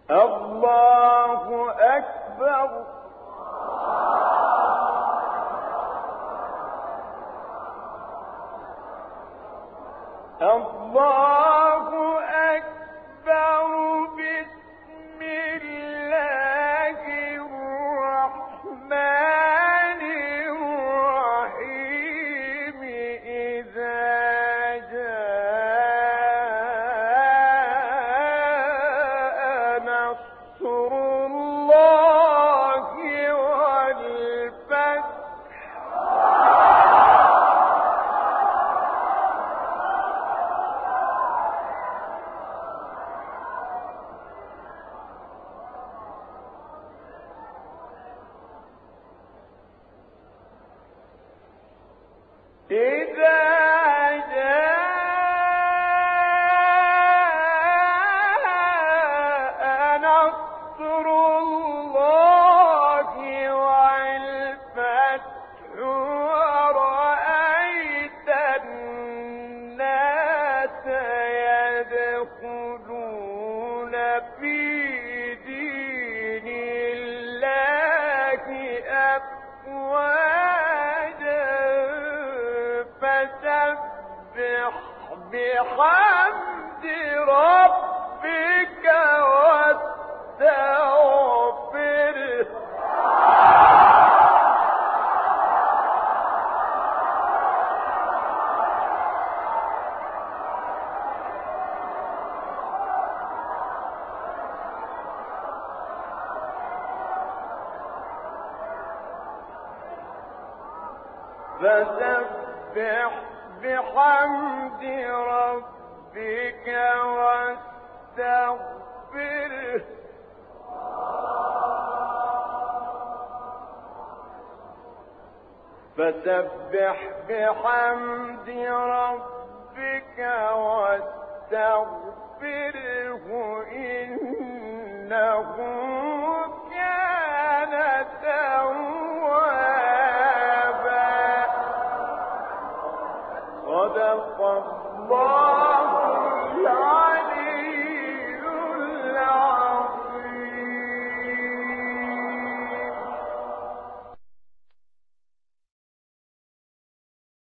الله أكبر. الله أكبر. بسم الله الرحمن الرحيم. إذا جاء نصر الله والفتح. إذا جاء نصر الله والفتح ورأيت الناس يدخلون في دين الله أفواجا فسبح بحمد ربك واستغفره. فسبح بحمد ربك واستغفره. فسبح بحمد ربك واستغفره إنه كان توابا. صدق الله العظيم.